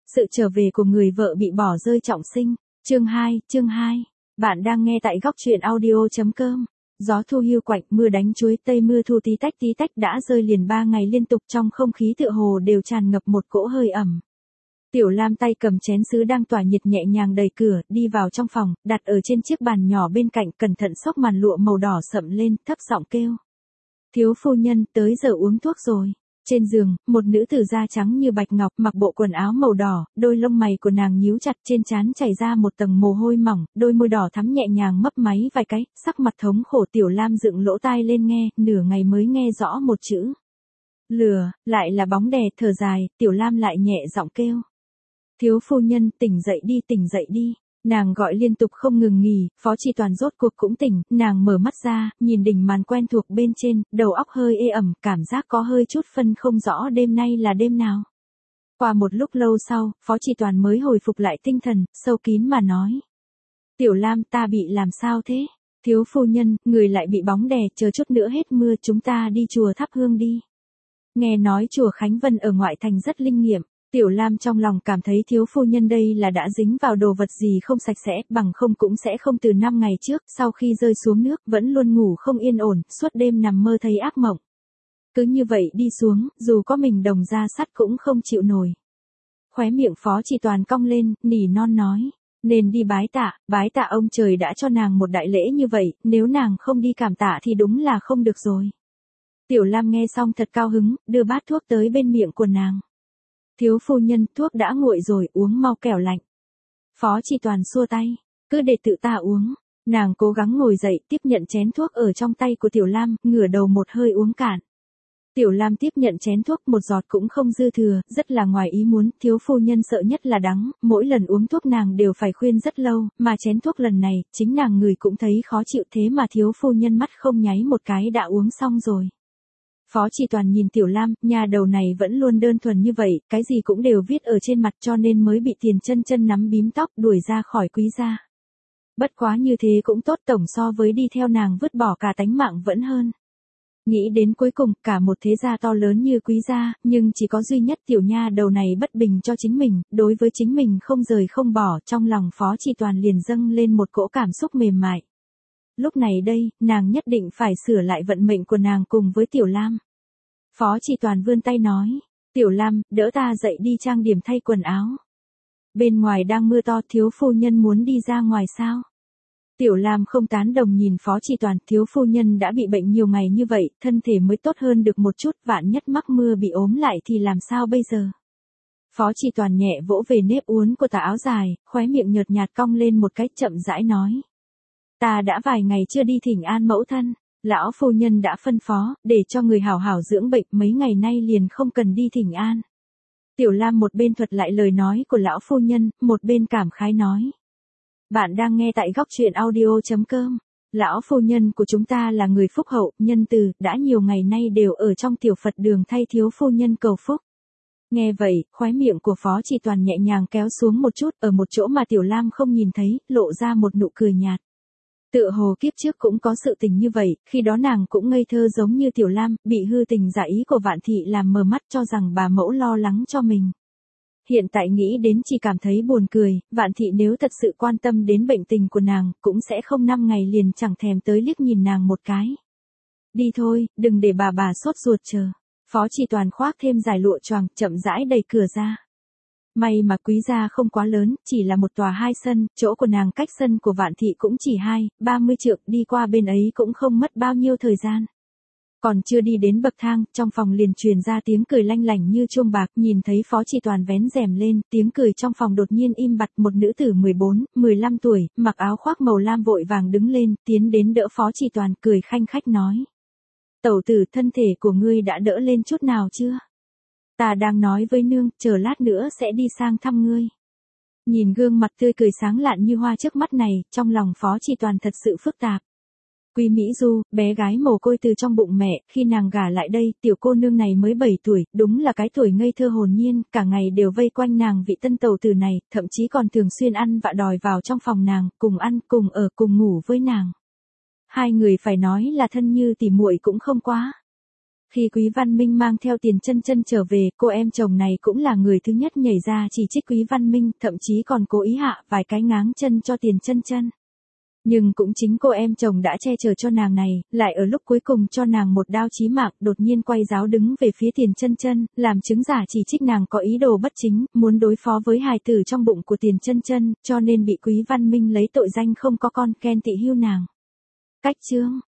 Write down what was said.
Sự trở về của người vợ bị bỏ rơi trọng sinh. Chương 2. Bạn đang nghe tại góc truyện audio.com. Gió thu hiu quạnh, mưa đánh chuối tây, mưa thu tí tách đã rơi liền 3 ngày liên tục, trong không khí tựa hồ đều tràn ngập một cỗ hơi ẩm. Tiểu Lam tay cầm chén sứ đang tỏa nhiệt nhẹ nhàng đẩy cửa, đi vào trong phòng, đặt ở trên chiếc bàn nhỏ bên cạnh, cẩn thận xốc màn lụa màu đỏ sậm lên, thấp giọng kêu. Thiếu phu nhân, tới giờ uống thuốc rồi. Trên giường, một nữ tử da trắng như bạch ngọc, mặc bộ quần áo màu đỏ, đôi lông mày của nàng nhíu chặt, trên trán chảy ra một tầng mồ hôi mỏng, đôi môi đỏ thắm nhẹ nhàng mấp máy vài cái, sắc mặt thống khổ. Tiểu Lam dựng lỗ tai lên nghe, nửa ngày mới nghe rõ một chữ. Lừa, lại là bóng đè. Thở dài, Tiểu Lam lại nhẹ giọng kêu. Thiếu phu nhân, tỉnh dậy đi. Nàng gọi liên tục không ngừng nghỉ, Phó Chi Toàn rốt cuộc cũng tỉnh, nàng mở mắt ra, nhìn đỉnh màn quen thuộc bên trên, đầu óc hơi ê ẩm, cảm giác có hơi chút phân không rõ đêm nay là đêm nào. Qua một lúc lâu sau, Phó Chi Toàn mới hồi phục lại tinh thần, sâu kín mà nói. Tiểu Lam, ta bị làm sao thế? Thiếu phu nhân, người lại bị bóng đè, chờ chút nữa hết mưa chúng ta đi chùa thắp hương đi. Nghe nói chùa Khánh Vân ở ngoại thành rất linh nghiệm. Tiểu Lam trong lòng cảm thấy thiếu phu nhân đây là đã dính vào đồ vật gì không sạch sẽ, bằng không cũng sẽ không từ 5 ngày trước, sau khi rơi xuống nước, vẫn luôn ngủ không yên ổn, suốt đêm nằm mơ thấy ác mộng. Cứ như vậy đi xuống, dù có mình đồng da sắt cũng không chịu nổi. Khóe miệng Phó Chi Toàn cong lên, nỉ non nói, nên đi bái tạ ông trời đã cho nàng một đại lễ như vậy, nếu nàng không đi cảm tạ thì đúng là không được rồi. Tiểu Lam nghe xong thật cao hứng, đưa bát thuốc tới bên miệng của nàng. Thiếu phu nhân, thuốc đã nguội rồi, uống mau kẻo lạnh. Phó Chi Toàn xua tay, cứ để tự ta uống. Nàng cố gắng ngồi dậy, tiếp nhận chén thuốc ở trong tay của Tiểu Lam, ngửa đầu một hơi uống cạn. Tiểu Lam tiếp nhận chén thuốc, một giọt cũng không dư thừa, rất là ngoài ý muốn, thiếu phu nhân sợ nhất là đắng, mỗi lần uống thuốc nàng đều phải khuyên rất lâu, mà chén thuốc lần này, chính nàng người cũng thấy khó chịu, thế mà thiếu phu nhân mắt không nháy một cái đã uống xong rồi. Phó Chi Toàn nhìn Tiểu Lam, nhà đầu này vẫn luôn đơn thuần như vậy, cái gì cũng đều viết ở trên mặt cho nên mới bị Tiền Chân nắm bím tóc đuổi ra khỏi Quý gia. Bất quá như thế cũng tốt, tổng so với đi theo nàng vứt bỏ cả tánh mạng vẫn hơn. Nghĩ đến cuối cùng, cả một thế gia to lớn như Quý gia, nhưng chỉ có duy nhất tiểu nha đầu này bất bình cho chính mình, đối với chính mình không rời không bỏ, trong lòng Phó Chi Toàn liền dâng lên một cỗ cảm xúc mềm mại. Lúc này đây, nàng nhất định phải sửa lại vận mệnh của nàng cùng với Tiểu Lam. Phó Chi Toàn vươn tay nói, Tiểu Lam, đỡ ta dậy đi trang điểm thay quần áo. Bên ngoài đang mưa to, thiếu phu nhân muốn đi ra ngoài sao? Tiểu Lam không tán đồng nhìn Phó Chi Toàn, thiếu phu nhân đã bị bệnh nhiều ngày như vậy, thân thể mới tốt hơn được một chút, vạn nhất mắc mưa bị ốm lại thì làm sao bây giờ? Phó Chi Toàn nhẹ vỗ về nếp uốn của tà áo dài, khóe miệng nhợt nhạt cong lên một cái, chậm rãi nói. Ta đã vài ngày chưa đi thỉnh an mẫu thân, lão phu nhân đã phân phó, để cho người hảo hảo dưỡng bệnh, mấy ngày nay liền không cần đi thỉnh an. Tiểu Lam một bên thuật lại lời nói của lão phu nhân, một bên cảm khái nói. Bạn đang nghe tại góc truyện audio.com. Lão phu nhân của chúng ta là người phúc hậu, nhân từ, đã nhiều ngày nay đều ở trong tiểu Phật đường thay thiếu phu nhân cầu phúc. Nghe vậy, khóe miệng của Phó Chi Toàn nhẹ nhàng kéo xuống một chút, ở một chỗ mà Tiểu Lam không nhìn thấy, lộ ra một nụ cười nhạt. Tựa hồ kiếp trước cũng có sự tình như vậy, khi đó nàng cũng ngây thơ giống như Tiểu Lam, bị hư tình giả ý của Vạn Thị làm mờ mắt cho rằng bà mẫu lo lắng cho mình. Hiện tại nghĩ đến chỉ cảm thấy buồn cười, Vạn Thị nếu thật sự quan tâm đến bệnh tình của nàng, cũng sẽ không 5 ngày liền chẳng thèm tới liếc nhìn nàng một cái. Đi thôi, đừng để bà sốt ruột chờ. Phó Chi Toàn khoác thêm dài lụa choàng, chậm rãi đẩy cửa ra. May mà Quý gia không quá lớn, chỉ là một tòa 2 sân, chỗ của nàng cách sân của Vạn Thị cũng chỉ 30 trượng, đi qua bên ấy cũng không mất bao nhiêu thời gian. Còn chưa đi đến bậc thang, trong phòng liền truyền ra tiếng cười lanh lảnh như chuông bạc, nhìn thấy Phó Chi Toàn vén rèm lên, tiếng cười trong phòng đột nhiên im bặt, một nữ tử 14-15 tuổi, mặc áo khoác màu lam vội vàng đứng lên, tiến đến đỡ Phó Chi Toàn, cười khanh khách nói. Tẩu tử, thân thể của ngươi đã đỡ lên chút nào chưa? Ta đang nói với nương, chờ lát nữa sẽ đi sang thăm ngươi. Nhìn gương mặt tươi cười sáng lạn như hoa trước mắt này, trong lòng Phó Chi Toàn thật sự phức tạp. Quý Mỹ Du, bé gái mồ côi từ trong bụng mẹ, khi nàng gả lại đây, tiểu cô nương này mới 7 tuổi, đúng là cái tuổi ngây thơ hồn nhiên, cả ngày đều vây quanh nàng vị tân tẩu tử này, thậm chí còn thường xuyên ăn vạ đòi vào trong phòng nàng, cùng ăn, cùng ở, cùng ngủ với nàng. Hai người phải nói là thân như tỉ muội cũng không quá. Khi Quý Văn Minh mang theo Tiền Chân Chân trở về, cô em chồng này cũng là người thứ nhất nhảy ra chỉ trích Quý Văn Minh, thậm chí còn cố ý hạ vài cái ngáng chân cho Tiền Chân Chân. Nhưng cũng chính cô em chồng đã che chở cho nàng này, lại ở lúc cuối cùng cho nàng một đao chí mạng, đột nhiên quay giáo đứng về phía Tiền Chân Chân, làm chứng giả chỉ trích nàng có ý đồ bất chính, muốn đối phó với hài tử trong bụng của Tiền Chân Chân, cho nên bị Quý Văn Minh lấy tội danh không có con, ghen tị hưu nàng. Cách chương